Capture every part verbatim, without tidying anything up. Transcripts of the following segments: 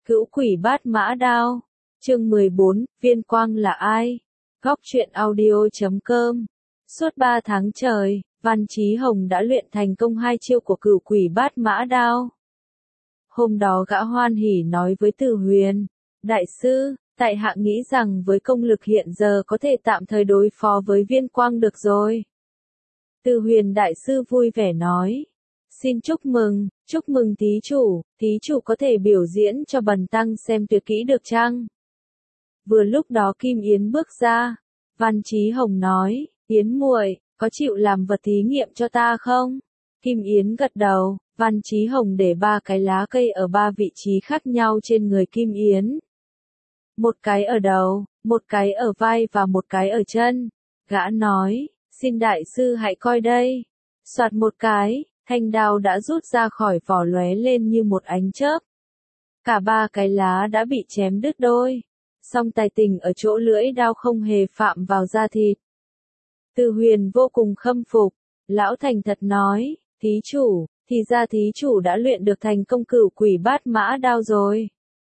Cữu quỷ bát mã đao. Chương mười bốn, Viên Quang là ai? Góc truyện audio chấm com. Suốt ba tháng trời, Văn Chí Hồng đã luyện thành công hai chiêu của cửu quỷ bát mã đao. Hôm đó gã hoan hỉ nói với Từ Huyền, đại sư, tại hạ nghĩ rằng với công lực hiện giờ có thể tạm thời đối phó với Viên Quang được rồi. Từ Huyền đại sư vui vẻ nói, xin chúc mừng, chúc mừng thí chủ, thí chủ có thể biểu diễn cho bần tăng xem tuyệt kỹ được chăng? Vừa lúc đó Kim Yến bước ra, Văn Chí Hồng nói, Yến muội, có chịu làm vật thí nghiệm cho ta không? Kim Yến gật đầu, Văn Chí Hồng để ba cái lá cây ở ba vị trí khác nhau trên người Kim Yến. Một cái ở đầu, một cái ở vai và một cái ở chân. Gã nói, xin đại sư hãy coi đây. Soạt một cái, thanh đao đã rút ra khỏi vỏ lóe lên như một ánh chớp. Cả ba cái lá đã bị chém đứt đôi. Song tài tình ở chỗ lưỡi đao không hề phạm vào da thịt. Từ Huyền vô cùng khâm phục. Lão thành thật nói, thí chủ, thì ra thí chủ đã luyện được thành công cửu quỷ bát mã đao rồi.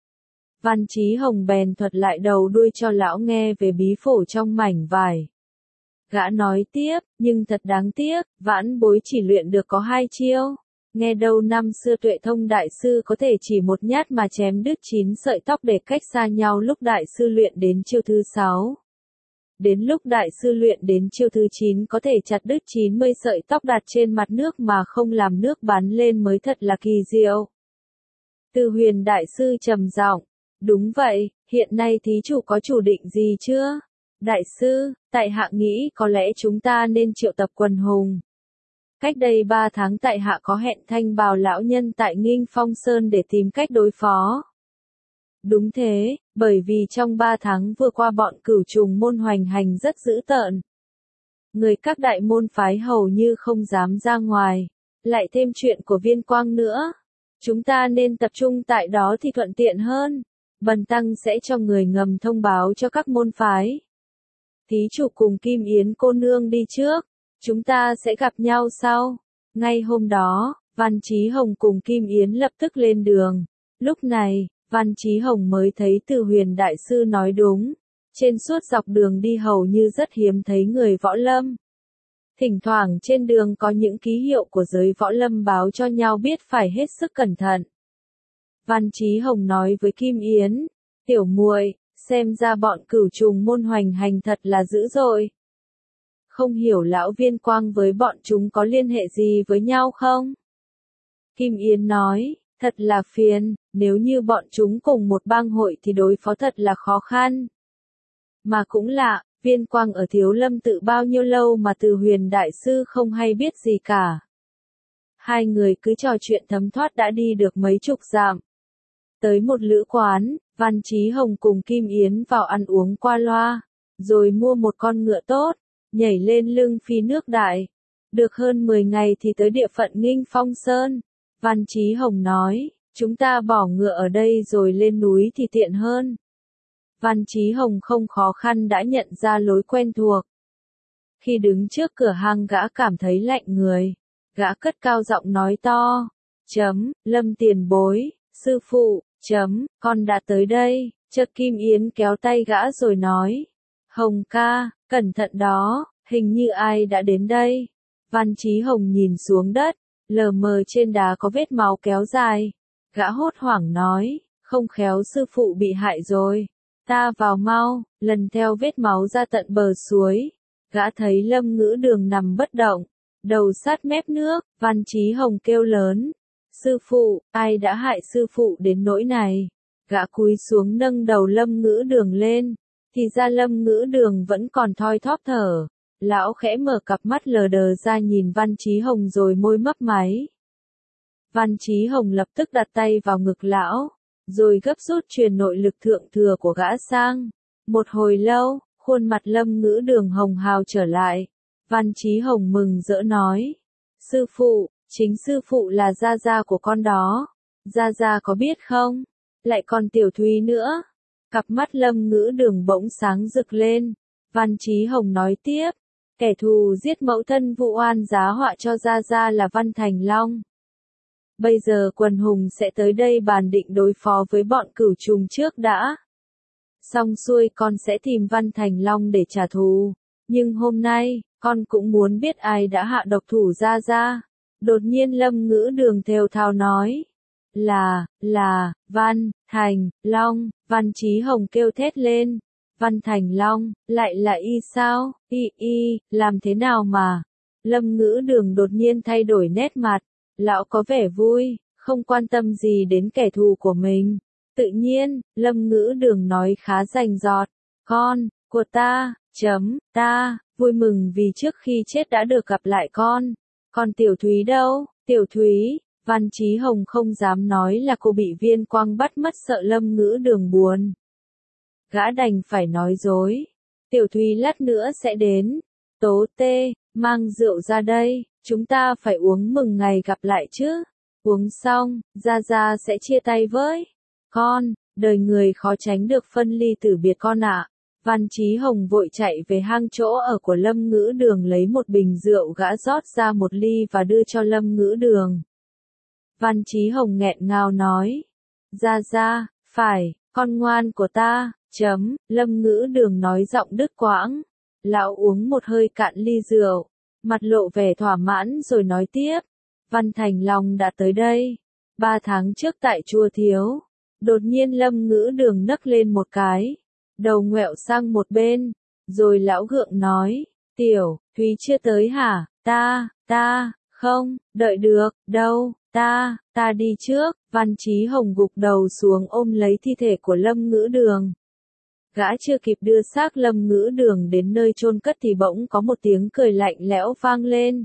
Văn Chí Hồng bèn thuật lại đầu đuôi cho lão nghe về bí phổ trong mảnh vải. Gã nói tiếp, nhưng thật đáng tiếc, vãn bối chỉ luyện được có hai chiêu. Nghe đâu năm xưa Tuệ Thông đại sư có thể chỉ một nhát mà chém đứt chín sợi tóc để cách xa nhau lúc đại sư luyện đến chiêu thứ sáu. Đến lúc đại sư luyện đến chiêu thứ chín có thể chặt đứt chín mươi sợi tóc đặt trên mặt nước mà không làm nước bắn lên mới thật là kỳ diệu. Từ Huyền đại sư trầm giọng, đúng vậy, hiện nay thí chủ có chủ định gì chưa? Đại sư, tại hạ nghĩ có lẽ chúng ta nên triệu tập quần hùng. Cách đây ba tháng tại hạ có hẹn Thanh Bào lão nhân tại Nghinh Phong Sơn để tìm cách đối phó. Đúng thế, bởi vì trong ba tháng vừa qua bọn cửu trùng môn hoành hành rất dữ tợn. Người các đại môn phái hầu như không dám ra ngoài, lại thêm chuyện của Viên Quang nữa. Chúng ta nên tập trung tại đó thì thuận tiện hơn. Bần tăng sẽ cho người ngầm thông báo cho các môn phái. Thí chủ cùng Kim Yến cô nương đi trước, chúng ta sẽ gặp nhau sau. Ngay hôm đó, Văn Chí Hồng cùng Kim Yến lập tức lên đường. Lúc này, Văn Chí Hồng mới thấy Từ Huyền đại sư nói đúng. Trên suốt dọc đường đi hầu như rất hiếm thấy người võ lâm. Thỉnh thoảng trên đường có những ký hiệu của giới võ lâm báo cho nhau biết phải hết sức cẩn thận. Văn Chí Hồng nói với Kim Yến, tiểu muội, xem ra bọn cửu trùng môn hoành hành thật là dữ dội. Không hiểu lão Viên Quang với bọn chúng có liên hệ gì với nhau không? Kim Yến nói, thật là phiền, nếu như bọn chúng cùng một bang hội thì đối phó thật là khó khăn. Mà cũng lạ, Viên Quang ở Thiếu Lâm tự bao nhiêu lâu mà Từ Huyền đại sư không hay biết gì cả. Hai người cứ trò chuyện thấm thoát đã đi được mấy chục dặm. Tới một lữ quán, Văn Chí Hồng cùng Kim Yến vào ăn uống qua loa, rồi mua một con ngựa tốt, nhảy lên lưng phi nước đại. Được hơn mười ngày thì tới địa phận Nghinh Phong Sơn. Văn Chí Hồng nói, chúng ta bỏ ngựa ở đây rồi lên núi thì tiện hơn. Văn Chí Hồng không khó khăn đã nhận ra lối quen thuộc. Khi đứng trước cửa hàng gã cảm thấy lạnh người. Gã cất cao giọng nói to, chấm, Lâm tiền bối, sư phụ, chấm, con đã tới đây. Chợt Kim Yến kéo tay gã rồi nói, Hồng ca, cẩn thận đó, hình như ai đã đến đây. Văn Chí Hồng nhìn xuống đất, lờ mờ trên đá có vết máu kéo dài. Gã hốt hoảng nói, không khéo sư phụ bị hại rồi. Ta vào mau, lần theo vết máu ra tận bờ suối. Gã thấy Lâm Ngữ Đường nằm bất động, đầu sát mép nước. Văn Chí Hồng kêu lớn, sư phụ, ai đã hại sư phụ đến nỗi này? Gã cúi xuống nâng đầu Lâm Ngữ Đường lên, thì ra Lâm Ngữ Đường vẫn còn thoi thóp thở. Lão khẽ mở cặp mắt lờ đờ ra nhìn Văn Chí Hồng rồi môi mấp máy. Văn Chí Hồng lập tức đặt tay vào ngực lão, rồi gấp rút truyền nội lực thượng thừa của gã sang. Một hồi lâu, khuôn mặt Lâm Ngữ Đường hồng hào trở lại. Văn Chí Hồng mừng rỡ nói, sư phụ, chính sư phụ là gia gia của con đó. Gia gia có biết không? Lại còn Tiểu Thúy nữa. Cặp mắt Lâm Ngữ Đường bỗng sáng rực lên. Văn Chí Hồng nói tiếp, kẻ thù giết mẫu thân vụ oan giá họa cho gia gia là Văn Thành Long. Bây giờ quần hùng sẽ tới đây bàn định đối phó với bọn cửu trùng trước đã. Xong xuôi con sẽ tìm Văn Thành Long để trả thù. Nhưng hôm nay, con cũng muốn biết ai đã hạ độc thủ Gia Gia. Đột nhiên Lâm Ngữ Đường thều thào nói. Là, là, Văn, Thành, Long, Văn Chí Hồng kêu thét lên. Văn Thành Long, lại là y sao? Y y, làm thế nào mà? Lâm Ngữ Đường đột nhiên thay đổi nét mặt. Lão có vẻ vui, không quan tâm gì đến kẻ thù của mình. Tự nhiên, Lâm Ngữ Đường nói khá rành rọt. Con, của ta, chấm, ta, vui mừng vì trước khi chết đã được gặp lại con. Còn Tiểu Thúy đâu? Tiểu Thúy, Văn Chí Hồng không dám nói là cô bị Viên Quang bắt mất sợ Lâm Ngữ Đường buồn. Gã đành phải nói dối. Tiểu Thúy lát nữa sẽ đến. Tố Tê, mang rượu ra đây, chúng ta phải uống mừng ngày gặp lại chứ. Uống xong, Gia Gia sẽ chia tay với con, đời người khó tránh được phân ly tử biệt con ạ. Văn Chí Hồng vội chạy về hang chỗ ở của Lâm Ngữ Đường lấy một bình rượu gã rót ra một ly và đưa cho Lâm Ngữ Đường. Văn Chí Hồng nghẹn ngào nói. Gia Gia, phải, con ngoan của ta, chấm, Lâm Ngữ Đường nói giọng đứt quãng. Lão uống một hơi cạn ly rượu, mặt lộ vẻ thỏa mãn rồi nói tiếp. Văn Thành Long đã tới đây. Ba tháng trước tại chùa Thiếu. Đột nhiên Lâm Ngữ Đường nấc lên một cái. Đầu ngoẹo sang một bên. Rồi lão gượng nói. Tiểu, Thúy chưa tới hả? Ta, ta, không, đợi được, đâu, ta, ta đi trước. Văn Chí Hồng gục đầu xuống ôm lấy thi thể của Lâm Ngữ Đường. Gã chưa kịp đưa xác Lâm Ngữ Đường đến nơi chôn cất thì bỗng có một tiếng cười lạnh lẽo vang lên.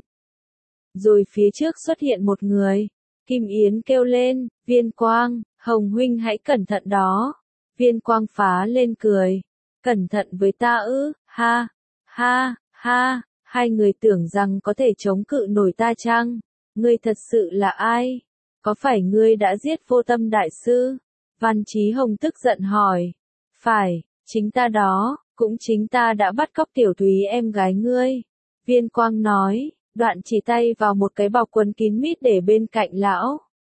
Rồi phía trước xuất hiện một người. Kim Yến kêu lên, Viên Quang, Hồng huynh hãy cẩn thận đó. Viên Quang phá lên cười. Cẩn thận với ta ư, ha, ha, ha, hai người tưởng rằng có thể chống cự nổi ta chăng? Ngươi thật sự là ai? Có phải ngươi đã giết Vô Tâm đại sư? Văn Chí Hồng tức giận hỏi. Phải, chính ta đó, cũng chính ta đã bắt cóc Tiểu Thúy em gái ngươi. Viên Quang nói, đoạn chỉ tay vào một cái bọc quấn kín mít để bên cạnh lão.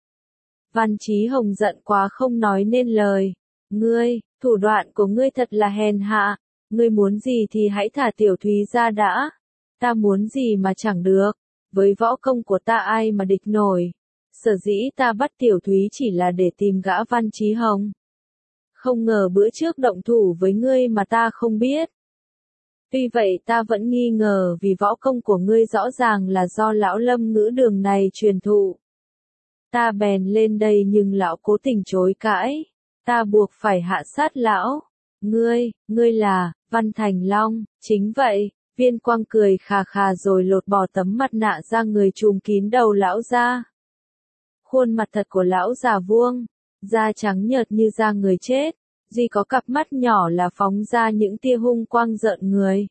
Văn Chí Hồng giận quá không nói nên lời. Ngươi, thủ đoạn của ngươi thật là hèn hạ. Ngươi muốn gì thì hãy thả Tiểu Thúy ra đã. Ta muốn gì mà chẳng được. Với võ công của ta ai mà địch nổi. Sở dĩ ta bắt Tiểu Thúy chỉ là để tìm gã Văn Chí Hồng. Không ngờ bữa trước động thủ với ngươi mà ta không biết. Tuy vậy ta vẫn nghi ngờ vì võ công của ngươi rõ ràng là do lão Lâm Ngữ Đường này truyền thụ. Ta bèn lên đây nhưng lão cố tình chối cãi. Ta buộc phải hạ sát lão. Ngươi, ngươi là, Văn Thành Long, chính vậy. Viên Quang cười khà khà rồi lột bỏ tấm mặt nạ ra người trùm kín đầu lão ra. Khuôn mặt thật của lão già vuông, da trắng nhợt như da người chết, duy có cặp mắt nhỏ là phóng ra những tia hung quang rợn người.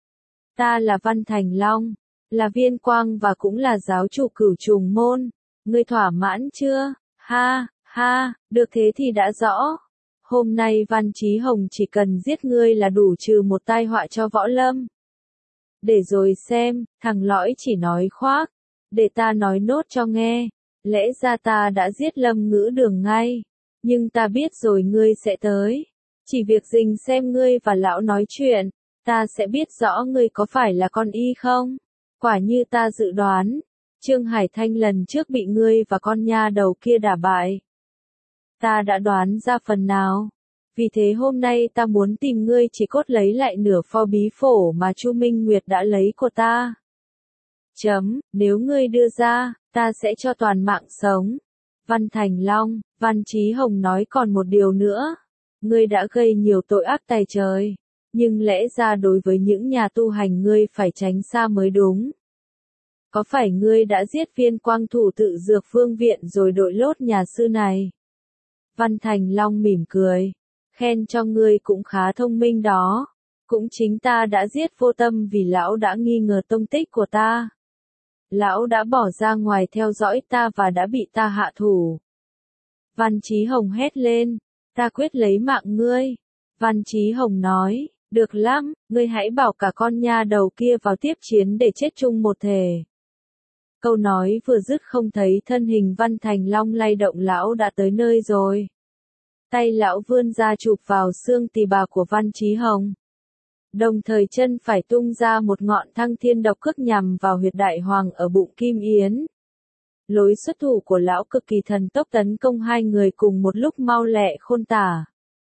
Ta là Văn Thành Long, là Viên Quang và cũng là giáo chủ Cửu Trùng môn. Ngươi thỏa mãn chưa? Ha, ha, được thế thì đã rõ. Hôm nay Văn Chí Hồng chỉ cần giết ngươi là đủ trừ một tai họa cho võ lâm. Để rồi xem, thằng lõi chỉ nói khoác. Để ta nói nốt cho nghe. Lẽ ra ta đã giết Lâm Ngữ Đường ngay. Nhưng ta biết rồi ngươi sẽ tới. Chỉ việc dình xem ngươi và lão nói chuyện. Ta sẽ biết rõ ngươi có phải là con y không? Quả như ta dự đoán. Trương Hải Thanh lần trước bị ngươi và con nha đầu kia đả bại. Ta đã đoán ra phần nào. Vì thế hôm nay ta muốn tìm ngươi chỉ cốt lấy lại nửa pho bí phổ mà Chu Minh Nguyệt đã lấy của ta. Chấm, nếu ngươi đưa ra, ta sẽ cho toàn mạng sống. Văn Thành Long, Văn Chí Hồng nói còn một điều nữa. Ngươi đã gây nhiều tội ác tày trời. Nhưng lẽ ra đối với những nhà tu hành ngươi phải tránh xa mới đúng. Có phải ngươi đã giết Viên Quang thủ tự dược phương viện rồi đội lốt nhà sư này? Văn Thành Long mỉm cười. Khen cho ngươi cũng khá thông minh đó. Cũng chính ta đã giết Vô Tâm vì lão đã nghi ngờ tông tích của ta. Lão đã bỏ ra ngoài theo dõi ta và đã bị ta hạ thủ. Văn Chí Hồng hét lên. Ta quyết lấy mạng ngươi. Văn Chí Hồng nói. Được lắm, ngươi hãy bảo cả con nha đầu kia vào tiếp chiến để chết chung một thể. Câu nói vừa dứt không thấy thân hình Văn Thành Long lay động, lão đã tới nơi rồi. Tay lão vươn ra chụp vào xương tỳ bà của Văn Chí Hồng. Đồng thời chân phải tung ra một ngọn thăng thiên độc cước nhằm vào huyệt đại hoàng ở bụng Kim Yến. Lối xuất thủ của lão cực kỳ thần tốc, tấn công hai người cùng một lúc mau lẹ khôn tả.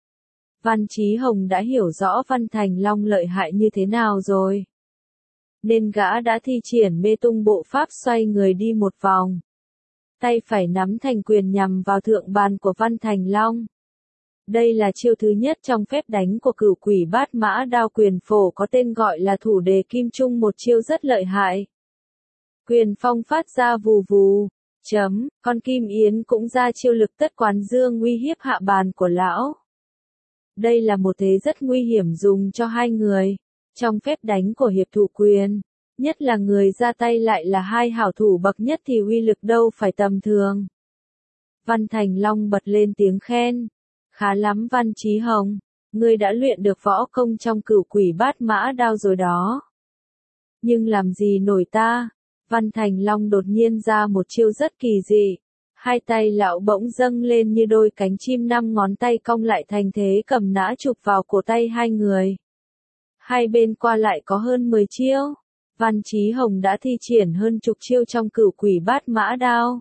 Văn Chí Hồng đã hiểu rõ Văn Thành Long lợi hại như thế nào rồi, nên gã đã thi triển mê tung bộ pháp xoay người đi một vòng. Tay phải nắm thành quyền nhằm vào thượng bàn của Văn Thành Long. Đây là chiêu thứ nhất trong phép đánh của Cửu Quỷ Bát Mã Đao Quyền Phổ, có tên gọi là thủ đề kim trung, một chiêu rất lợi hại. Quyền phong phát ra vù vù, chấm, con Kim Yến cũng ra chiêu lực tất quán dương uy hiếp hạ bàn của lão. Đây là một thế rất nguy hiểm dùng cho hai người. Trong phép đánh của hiệp thủ quyền, nhất là người ra tay lại là hai hảo thủ bậc nhất thì uy lực đâu phải tầm thường. Văn Thành Long bật lên tiếng khen. Khá lắm Văn Chí Hồng, ngươi đã luyện được võ công trong Cửu Quỷ Bát Mã Đao rồi đó. Nhưng làm gì nổi ta? Văn Thành Long đột nhiên ra một chiêu rất kỳ dị. Hai tay lão bỗng dâng lên như đôi cánh chim, năm ngón tay cong lại thành thế cầm nã chụp vào cổ tay hai người. Hai bên qua lại có hơn mười chiêu. Văn Chí Hồng đã thi triển hơn chục chiêu trong Cửu Quỷ Bát Mã Đao.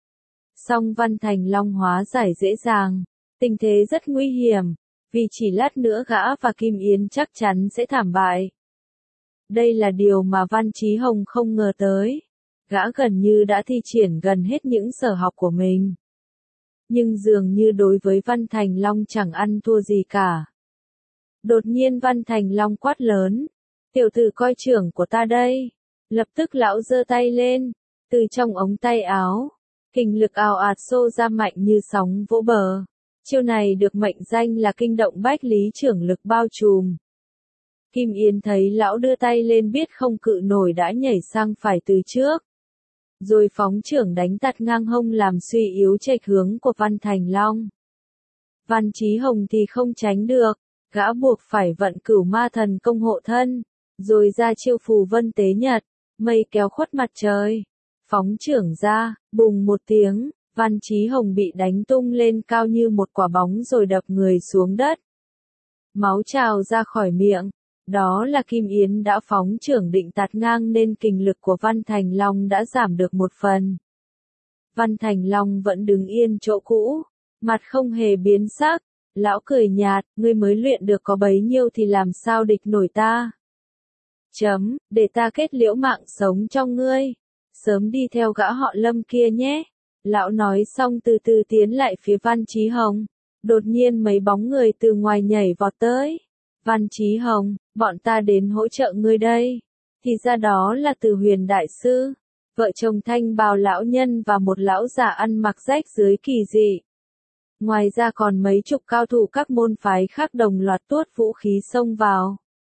Song Văn Thành Long hóa giải dễ dàng. Tình thế rất nguy hiểm, vì chỉ lát nữa gã và Kim Yến chắc chắn sẽ thảm bại. Đây là điều mà Văn Chí Hồng không ngờ tới. Gã gần như đã thi triển gần hết những sở học của mình. Nhưng dường như đối với Văn Thành Long chẳng ăn thua gì cả. Đột nhiên Văn Thành Long quát lớn. Tiểu tử coi trưởng của ta đây. Lập tức lão giơ tay lên. Từ trong ống tay áo, kình lực ào ạt xô ra mạnh như sóng vỗ bờ. Chiêu này được mệnh danh là kinh động bách lý trưởng lực bao trùm. Kim Yến thấy lão đưa tay lên biết không cự nổi đã nhảy sang phải từ trước. Rồi phóng trưởng đánh tạt ngang hông làm suy yếu chệch hướng của Văn Thành Long. Văn Chí Hồng thì không tránh được, gã buộc phải vận Cửu Ma Thần Công hộ thân, rồi ra chiêu Phù Vân Tế Nhật, mây kéo khuất mặt trời. Phóng trưởng ra, bùng một tiếng. Văn Chí Hồng bị đánh tung lên cao như một quả bóng rồi đập người xuống đất. Máu trào ra khỏi miệng. Đó là Kim Yến đã phóng trưởng định tạt ngang nên kình lực của Văn Thành Long đã giảm được một phần. Văn Thành Long vẫn đứng yên chỗ cũ, mặt không hề biến sắc. Lão cười nhạt, ngươi mới luyện được có bấy nhiêu thì làm sao địch nổi ta. Chấm, để ta kết liễu mạng sống trong ngươi. Sớm đi theo gã họ Lâm kia nhé. Lão nói xong từ từ tiến lại phía Văn Chí Hồng. Đột nhiên mấy bóng người từ ngoài nhảy vọt tới. Văn Chí Hồng, bọn ta đến hỗ trợ ngươi đây. Thì ra đó là Từ Huyền Đại Sư, vợ chồng Thanh Bào lão nhân và một lão già ăn mặc rách rưới kỳ dị. Ngoài ra còn mấy chục cao thủ các môn phái khác đồng loạt tuốt vũ khí xông vào.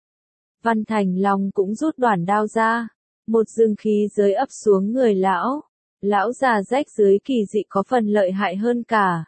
Văn Thành Long cũng rút đoản đao ra. Một dương khí giới ấp xuống người lão. Lão già rách rưới kỳ dị có phần lợi hại hơn cả.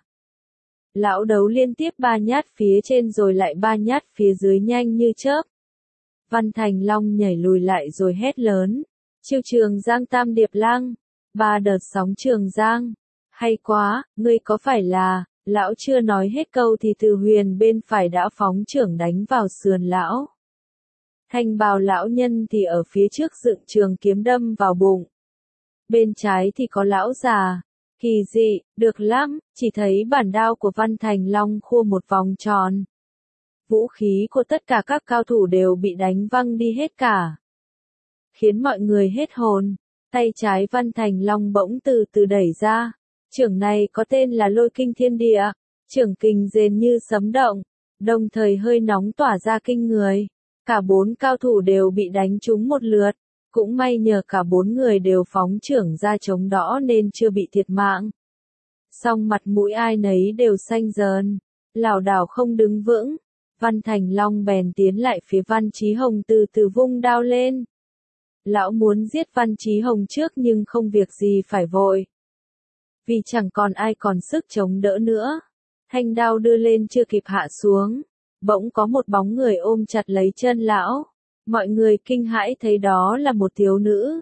Lão đấu liên tiếp ba nhát phía trên rồi lại ba nhát phía dưới nhanh như chớp. Văn Thành Long nhảy lùi lại rồi hét lớn. Chiêu Trường Giang Tam Điệp Lăng. Ba đợt sóng Trường Giang. Hay quá, ngươi có phải là... Lão chưa nói hết câu thì Từ Huyền bên phải đã phóng trưởng đánh vào sườn lão. Thanh Bào lão nhân thì ở phía trước dựng trường kiếm đâm vào bụng. Bên trái thì có lão già. Kỳ dị, được lắm, chỉ thấy bản đao của Văn Thành Long khua một vòng tròn. Vũ khí của tất cả các cao thủ đều bị đánh văng đi hết cả. Khiến mọi người hết hồn. Tay trái Văn Thành Long bỗng từ từ đẩy ra. Trưởng này có tên là Lôi Kinh Thiên Địa. Trưởng kình rền như sấm động. Đồng thời hơi nóng tỏa ra kinh người. Cả bốn cao thủ đều bị đánh trúng một lượt. Cũng may nhờ cả bốn người đều phóng trưởng ra chống đỡ nên chưa bị thiệt mạng. Song mặt mũi ai nấy đều xanh dờn, lảo đảo không đứng vững. Văn Thành Long bèn tiến lại phía Văn Chí Hồng từ từ vung đao lên. Lão muốn giết Văn Chí Hồng trước nhưng không việc gì phải vội. Vì chẳng còn ai còn sức chống đỡ nữa. Thanh đao đưa lên chưa kịp hạ xuống. Bỗng có một bóng người ôm chặt lấy chân lão. Mọi người kinh hãi thấy đó là một thiếu nữ.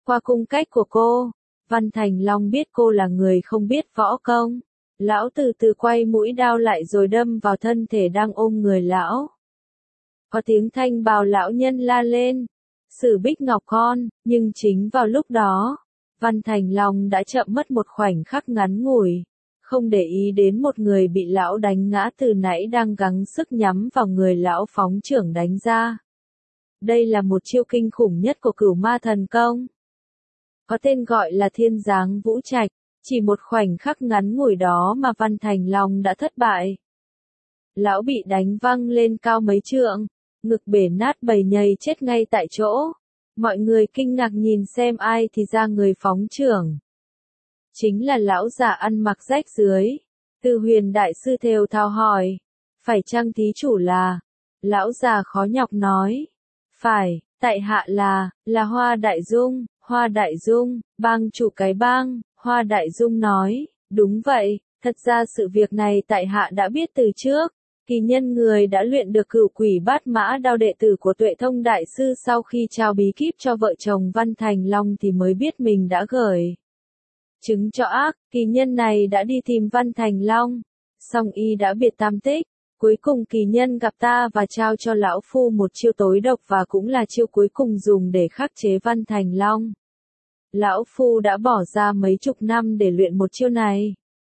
Qua cung cách của cô, Văn Thành Long biết cô là người không biết võ công. Lão từ từ quay mũi đao lại rồi đâm vào thân thể đang ôm người lão. Có tiếng thanh bào lão nhân la lên. Sử Bích Ngọc con, nhưng chính vào lúc đó, Văn Thành Long đã chậm mất một khoảnh khắc ngắn ngủi. Không để ý đến một người bị lão đánh ngã từ nãy đang gắng sức nhắm vào người lão phóng chưởng đánh ra. Đây là một chiêu kinh khủng nhất của Cửu Ma Thần Công. Có tên gọi là Thiên Giáng Vũ Trạch, chỉ một khoảnh khắc ngắn ngủi đó mà Văn Thành Long đã thất bại. Lão bị đánh văng lên cao mấy trượng, ngực bể nát bầy nhầy chết ngay tại chỗ. Mọi người kinh ngạc nhìn xem ai thì ra người phóng chưởng. Chính là lão già ăn mặc rách dưới. Từ Huyền đại sư thều thào hỏi, phải chăng thí chủ là? Lão già khó nhọc nói, phải, tại hạ là, là Hoa Đại Dung. Hoa Đại Dung, bang chủ cái bang. Hoa Đại Dung nói, đúng vậy, thật ra sự việc này tại hạ đã biết từ trước. Kỳ nhân người đã luyện được Cửu Quỷ Bát Mã Đao đệ tử của Tuệ Thông đại sư sau khi trao bí kíp cho vợ chồng Văn Thành Long thì mới biết mình đã gởi chứng cho ác. Kỳ nhân này đã đi tìm Văn Thành Long, song y đã biệt tam tích. Cuối cùng kỳ nhân gặp ta và trao cho lão phu một chiêu tối độc và cũng là chiêu cuối cùng dùng để khắc chế Văn Thành Long. Lão phu đã bỏ ra mấy chục năm để luyện một chiêu này.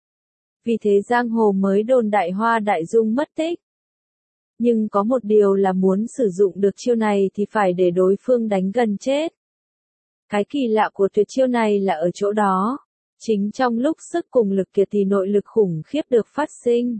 Vì thế giang hồ mới đồn đại Hoa Đại Dung mất tích. Nhưng có một điều là muốn sử dụng được chiêu này thì phải để đối phương đánh gần chết. Cái kỳ lạ của tuyệt chiêu này là ở chỗ đó. Chính trong lúc sức cùng lực kiệt thì nội lực khủng khiếp được phát sinh.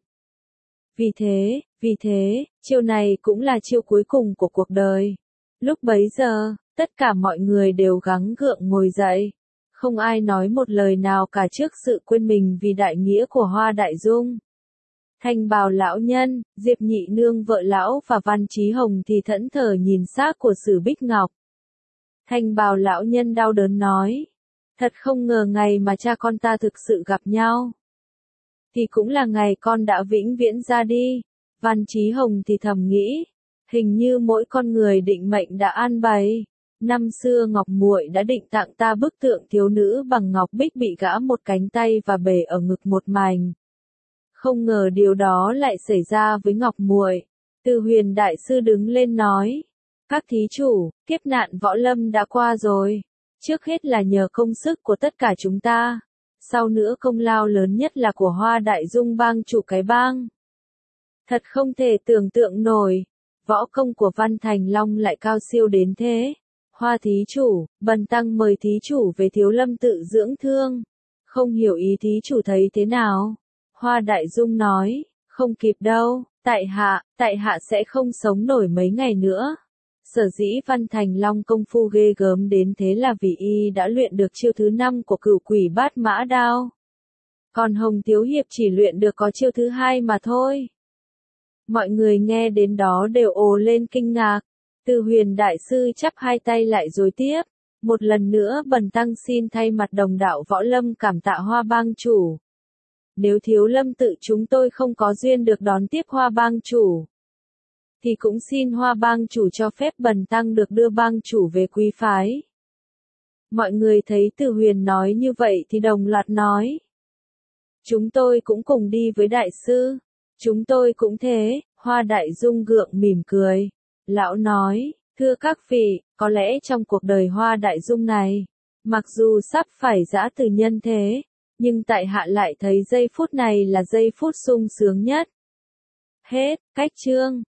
Vì thế, vì thế, chiêu này cũng là chiêu cuối cùng của cuộc đời. Lúc bấy giờ, tất cả mọi người đều gắng gượng ngồi dậy. Không ai nói một lời nào cả trước sự quên mình vì đại nghĩa của Hoa Đại Dung. Thanh bào lão nhân, Diệp Nhị Nương vợ lão và Văn Chí Hồng thì thẫn thờ nhìn xác của Sử Bích Ngọc. Thanh bào lão nhân đau đớn nói, thật không ngờ ngày mà cha con ta thực sự gặp nhau. Thì cũng là ngày con đã vĩnh viễn ra đi. Văn Chí Hồng thì thầm nghĩ, hình như mỗi con người định mệnh đã an bày. Năm xưa Ngọc Muội đã định tặng ta bức tượng thiếu nữ bằng ngọc bích bị gã một cánh tay và bể ở ngực một mảnh. Không ngờ điều đó lại xảy ra với Ngọc Muội. Từ Huyền đại sư đứng lên nói, các thí chủ, kiếp nạn võ lâm đã qua rồi. Trước hết là nhờ công sức của tất cả chúng ta. Sau nữa công lao lớn nhất là của Hoa Đại Dung bang chủ cái bang. Thật không thể tưởng tượng nổi, võ công của Văn Thành Long lại cao siêu đến thế. Hoa thí chủ, bần tăng mời thí chủ về Thiếu Lâm tự dưỡng thương. Không hiểu ý thí chủ thấy thế nào? Hoa Đại Dung nói, không kịp đâu, tại hạ, tại hạ sẽ không sống nổi mấy ngày nữa. Sở dĩ Văn Thành Long công phu ghê gớm đến thế là vì y đã luyện được chiêu thứ năm của Cửu Quỷ Bát Mã Đao. Còn Hồng Thiếu Hiệp chỉ luyện được có chiêu thứ hai mà thôi. Mọi người nghe đến đó đều ồ lên kinh ngạc. Từ Huyền đại sư chắp hai tay lại rồi tiếp. Một lần nữa bần tăng xin thay mặt đồng đạo võ lâm cảm tạ Hoa bang chủ. Nếu Thiếu Lâm tự chúng tôi không có duyên được đón tiếp Hoa bang chủ, thì cũng xin Hoa bang chủ cho phép bần tăng được đưa bang chủ về quý phái. Mọi người thấy Từ Huyền nói như vậy thì đồng loạt nói. Chúng tôi cũng cùng đi với đại sư. Chúng tôi cũng thế. Hoa Đại Dung gượng mỉm cười. Lão nói, thưa các vị, có lẽ trong cuộc đời Hoa Đại Dung này, mặc dù sắp phải giã từ nhân thế, nhưng tại hạ lại thấy giây phút này là giây phút sung sướng nhất. Hết, cách chương.